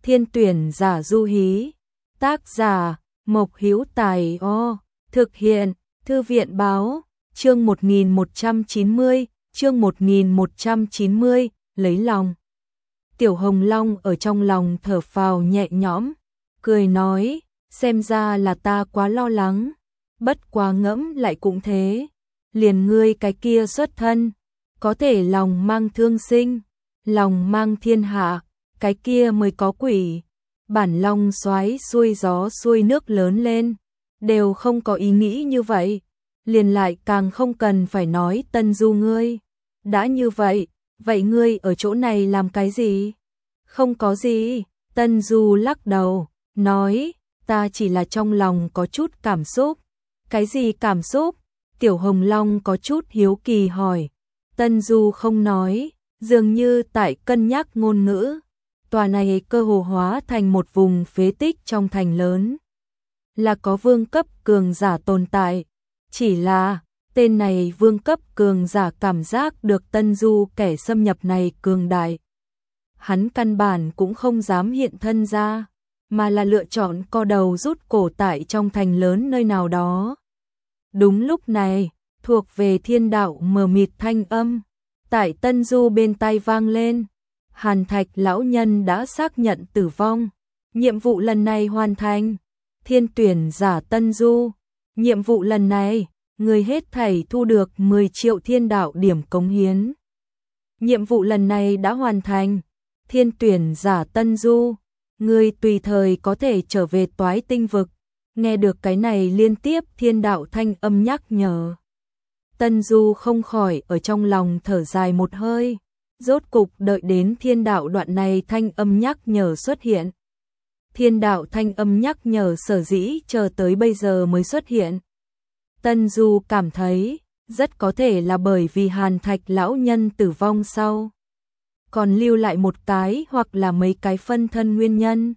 Thiên tuyển giả du hí. Tác giả Mộc Hữu Tài. Thực hiện Thư viện báo. Chương 1190, chương 1190, lấy lòng. Tiểu Hồng Long ở trong lòng thở phào nhẹ nhõm, cười nói, xem ra là ta quá lo lắng, bất quá ngẫm lại cũng thế, liền ngươi cái kia xuất thân, có thể lòng mang thương sinh, lòng mang thiên hạ, cái kia mới có quỷ. Bản Long xoáy xuôi gió xuôi nước lớn lên, đều không có ý nghĩ như vậy, liền lại càng không cần phải nói Tân Du ngươi. Đã như vậy, vậy ngươi ở chỗ này làm cái gì? Không có gì, Tân Du lắc đầu, nói, ta chỉ là trong lòng có chút cảm xúc. Cái gì cảm xúc? Tiểu Hồng Long có chút hiếu kỳ hỏi. Tân Du không nói, dường như tại cân nhắc ngôn ngữ. Tòa này cơ hồ hóa thành một vùng phế tích trong thành lớn. Là có vương cấp cường giả tồn tại. Chỉ là, tên này vương cấp cường giả cảm giác được Tân Du kẻ xâm nhập này cường đại. Hắn căn bản cũng không dám hiện thân ra, mà là lựa chọn co đầu rút cổ tại trong thành lớn nơi nào đó. Đúng lúc này, thuộc về thiên đạo mờ mịt thanh âm, tại Tân Du bên tai vang lên. Hàn Thạch lão nhân đã xác nhận tử vong, nhiệm vụ lần này hoàn thành. Thiên tuyển giả Tân Du, nhiệm vụ lần này, người hết thảy thu được 10 triệu thiên đạo điểm cống hiến. Nhiệm vụ lần này đã hoàn thành. Thiên tuyển giả Tân Du, người tùy thời có thể trở về Toái Tinh vực. Nghe được cái này liên tiếp thiên đạo thanh âm nhắc nhở. Tân Du không khỏi ở trong lòng thở dài một hơi. Rốt cục đợi đến thiên đạo đoạn này thanh âm nhắc nhở xuất hiện. Thiên đạo thanh âm nhắc nhở sở dĩ chờ tới bây giờ mới xuất hiện. Tân Du cảm thấy, rất có thể là bởi vì Hàn Thạch lão nhân tử vong sau. Còn lưu lại một cái hoặc là mấy cái phân thân nguyên nhân.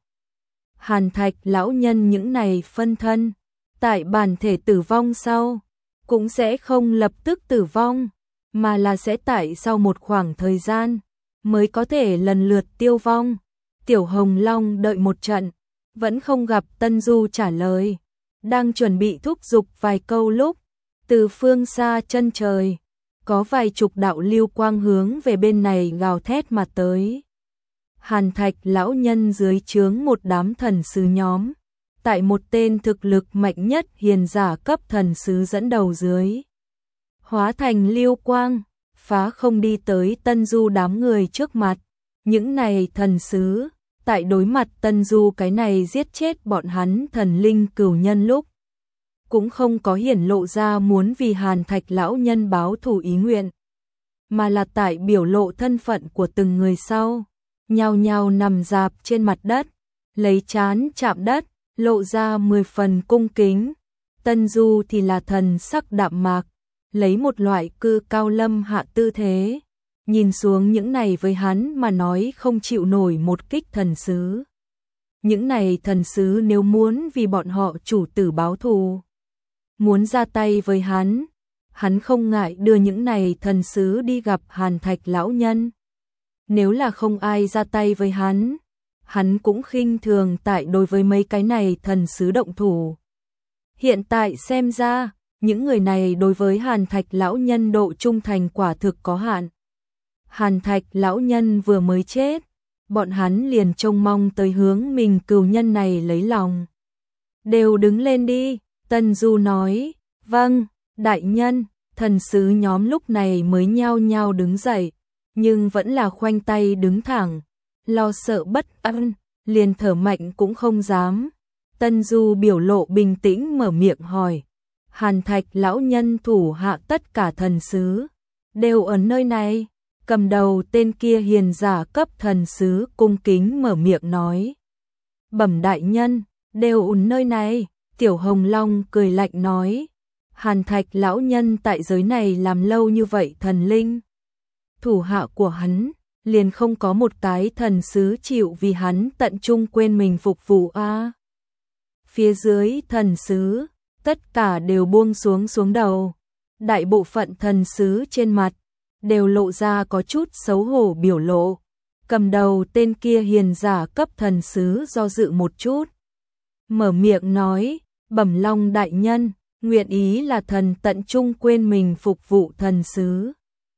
Hàn Thạch lão nhân những này phân thân, tại bản thể tử vong sau, cũng sẽ không lập tức tử vong, mà là sẽ tại sau một khoảng thời gian, mới có thể lần lượt tiêu vong. Tiểu Hồng Long đợi một trận, vẫn không gặp Tân Du trả lời. Đang chuẩn bị thúc giục vài câu lúc, từ phương xa chân trời, có vài chục đạo lưu quang hướng về bên này gào thét mà tới. Hàn Thạch lão nhân dưới trướng một đám thần sứ nhóm, tại một tên thực lực mạnh nhất hiền giả cấp thần sứ dẫn đầu dưới. Hóa thành lưu quang, phá không đi tới Tân Du đám người trước mặt. Những này thần sứ, tại đối mặt Tân Du cái này giết chết bọn hắn thần linh cửu nhân lúc, cũng không có hiển lộ ra muốn vì Hàn Thạch lão nhân báo thù ý nguyện, mà là tại biểu lộ thân phận của từng người sau, nhao nhao nằm rạp trên mặt đất, lấy trán chạm đất, lộ ra 10 phần cung kính. Tân Du thì là thần sắc đạm mạc, lấy một loại cư cao lâm hạ tư thế, nhìn xuống những này với hắn mà nói không chịu nổi một kích thần sứ. Những này thần sứ nếu muốn vì bọn họ chủ tử báo thù, muốn ra tay với hắn không ngại đưa những này thần sứ đi gặp Hàn Thạch lão nhân. Nếu là không ai ra tay với hắn cũng khinh thường tại đối với mấy cái này thần sứ động thủ. Hiện tại xem ra, những người này đối với Hàn Thạch lão nhân độ trung thành quả thực có hạn. Hàn Thạch lão nhân vừa mới chết, bọn hắn liền trông mong tới hướng mình cừu nhân này lấy lòng. Đều đứng lên đi, Tân Du nói. Vâng, đại nhân. Thần sứ nhóm lúc này mới nhao nhao đứng dậy, nhưng vẫn là khoanh tay đứng thẳng, lo sợ bất an, liền thở mạnh cũng không dám. Tân Du biểu lộ bình tĩnh mở miệng hỏi. Hàn Thạch lão nhân thủ hạ tất cả thần sứ đều ở nơi này. Cầm đầu tên kia hiền giả cấp thần sứ cung kính mở miệng nói. Bẩm đại nhân, đều ở nơi này. Tiểu Hồng Long cười lạnh nói. Hàn Thạch lão nhân tại giới này làm lâu như vậy thần linh, thủ hạ của hắn liền không có một cái thần sứ chịu vì hắn tận trung quên mình phục vụ a. Phía dưới thần sứ, tất cả đều buông xuống đầu. Đại bộ phận thần sứ trên mặt đều lộ ra có chút xấu hổ biểu lộ. Cầm đầu tên kia hiền giả cấp thần sứ do dự một chút. Mở miệng nói, Bẩm Long đại nhân, nguyện ý là thần tận trung quên mình phục vụ thần sứ.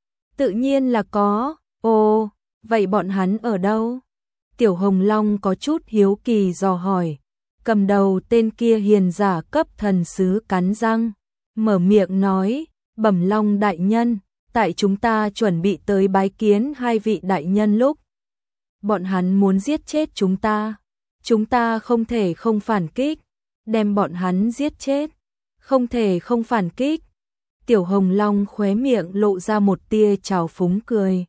Tự nhiên là có, ồ, vậy bọn hắn ở đâu? Tiểu Hồng Long có chút hiếu kỳ dò hỏi. Cầm đầu tên kia hiền giả cấp thần sứ cắn răng, mở miệng nói, Bẩm Long đại nhân, tại chúng ta chuẩn bị tới bái kiến hai vị đại nhân lúc. Bọn hắn muốn giết chết chúng ta không thể không phản kích, đem bọn hắn giết chết, không thể không phản kích. Tiểu Hồng Long khóe miệng lộ ra một tia trào phúng cười.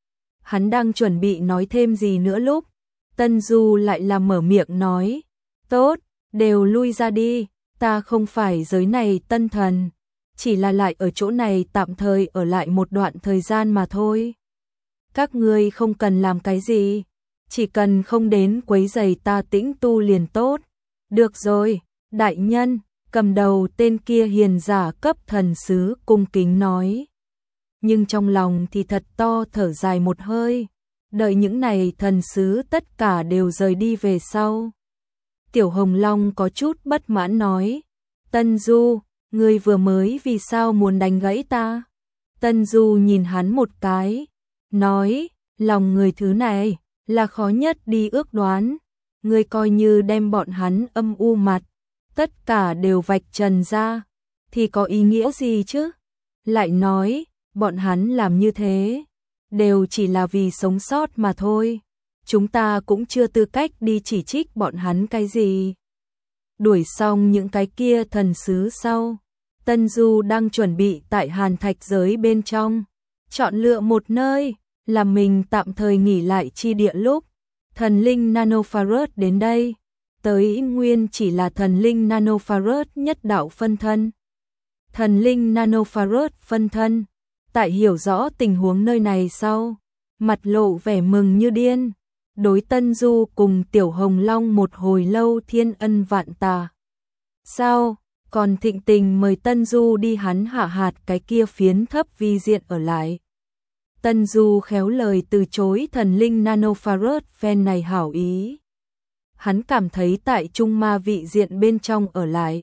Hắn đang chuẩn bị nói thêm gì nữa lúc, Tân Du lại là mở miệng nói, tốt, đều lui ra đi, ta không phải giới này tân thần, chỉ là lại ở chỗ này tạm thời ở lại một đoạn thời gian mà thôi. Các ngươi không cần làm cái gì, chỉ cần không đến quấy rầy ta tĩnh tu liền tốt. Được rồi, đại nhân, cầm đầu tên kia hiền giả cấp thần sứ cung kính nói. Nhưng trong lòng thì thật to thở dài một hơi, đợi những này thần sứ tất cả đều rời đi về sau. Tiểu Hồng Long có chút bất mãn nói, Tân Du, ngươi vừa mới vì sao muốn đánh gãy ta? Tân Du nhìn hắn một cái, nói, lòng người thứ này là khó nhất đi ước đoán, ngươi coi như đem bọn hắn âm u mặt, tất cả đều vạch trần ra, thì có ý nghĩa gì chứ? Lại nói, bọn hắn làm như thế, đều chỉ là vì sống sót mà thôi, chúng ta cũng chưa tư cách đi chỉ trích bọn hắn cái gì. Đuổi xong những cái kia thần sứ sau, Tân Du đang chuẩn bị tại Hàn Thạch giới bên trong, chọn lựa một nơi, làm mình tạm thời nghỉ lại chi địa lúc. Thần linh Nanofarus đến đây, tới nguyên chỉ là thần linh Nanofarus nhất đạo phân thân. Thần linh Nanofarus phân thân, tại hiểu rõ tình huống nơi này sau, mặt lộ vẻ mừng như điên, đối Tân Du cùng Tiểu Hồng Long một hồi lâu thiên ân vạn tạ. Sao, còn thịnh tình mời Tân Du đi hắn hạ hạt cái kia phiến thấp vi diện ở lại. Tân Du khéo lời từ chối thần linh Nanofarus phen này hảo ý. Hắn cảm thấy tại Trung Ma vị diện bên trong ở lại,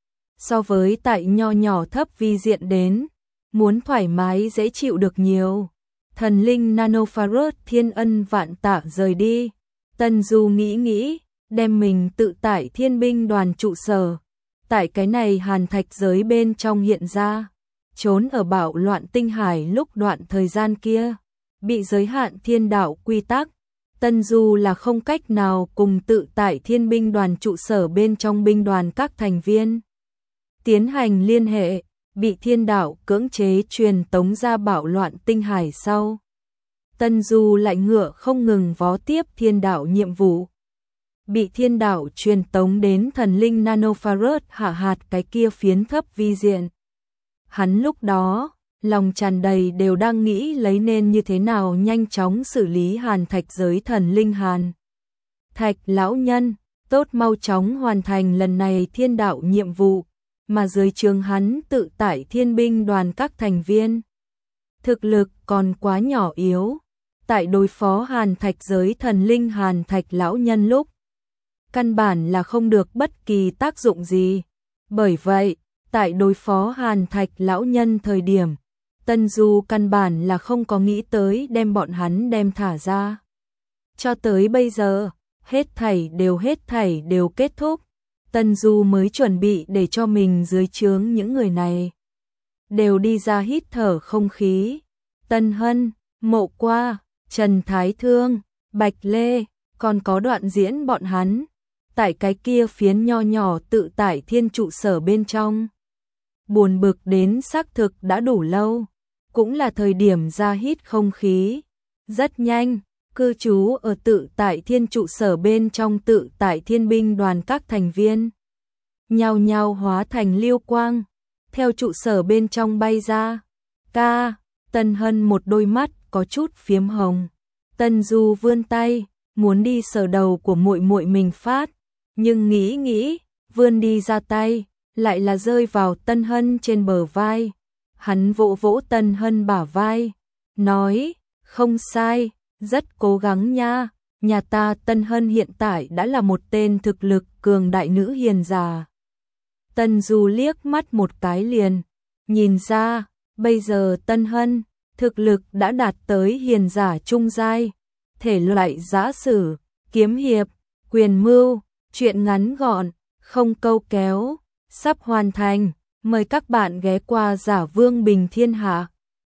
so với tại nho nhỏ thấp vi diện đến, muốn thoải mái dễ chịu được nhiều. Thần linh Nanofarus thiên ân vạn tạ rời đi. Tân Du nghĩ, đem mình tự tại thiên binh đoàn trụ sở, tại cái này Hàn Thạch giới bên trong hiện ra. Trốn ở bạo loạn tinh hải lúc đoạn thời gian kia, bị giới hạn thiên đạo quy tắc, Tân Du là không cách nào cùng tự tại thiên binh đoàn trụ sở bên trong binh đoàn các thành viên tiến hành liên hệ, bị thiên đạo cưỡng chế truyền tống ra bạo loạn tinh hải sau. Tân Du lại ngựa không ngừng vó tiếp thiên đạo nhiệm vụ, bị thiên đạo truyền tống đến thần linh Nanofarus hạ hạt cái kia phiến thấp vi diện. Hắn lúc đó, lòng tràn đầy đều đang nghĩ lấy nên như thế nào nhanh chóng xử lý Hàn Thạch giới thần linh Hàn Thạch lão nhân, tốt mau chóng hoàn thành lần này thiên đạo nhiệm vụ, mà dưới trướng hắn tự tại thiên binh đoàn các thành viên. Thực lực còn quá nhỏ yếu, tại đối phó Hàn Thạch giới thần linh Hàn Thạch lão nhân lúc, căn bản là không được bất kỳ tác dụng gì. Bởi vậy, tại đối phó Hàn Thạch lão nhân thời điểm, Tân Du căn bản là không có nghĩ tới đem bọn hắn đem thả ra. Cho tới bây giờ, hết thảy đều kết thúc, Tân Du mới chuẩn bị để cho mình dưới trướng những người này đều đi ra hít thở không khí. Tân Hân, Mộ Qua, Trần Thái Thương, Bạch Lê, còn có Đoạn Diễn bọn hắn, tại cái kia phiến nho nhỏ tự tại thiên trụ sở bên trong. Buồn bực đến xác thực đã đủ lâu, cũng là thời điểm ra hít không khí. Rất nhanh, cư trú ở tự tại thiên trụ sở bên trong tự tại thiên binh đoàn các thành viên nhao nhao hóa thành liêu quang, theo trụ sở bên trong bay ra. Tân Hân một đôi mắt có chút phiếm hồng. Tân Du vươn tay, muốn đi sờ đầu của muội muội mình phát, nhưng nghĩ, vươn đi ra tay, lại là rơi vào Tân Hân trên bờ vai. Hắn vỗ vỗ Tân Hân bả vai, nói, không sai, rất cố gắng nha. Nhà ta Tân Hân hiện tại đã là một tên thực lực cường đại nữ hiền giả. Tân Du liếc mắt một cái liền, nhìn ra, bây giờ Tân Hân, thực lực đã đạt tới hiền giả trung giai, thể loại giã sử, kiếm hiệp, quyền mưu, truyện ngắn gọn, không câu kéo, sắp hoàn thành, mời các bạn ghé qua Giả Vương Bình Thiên Hạ.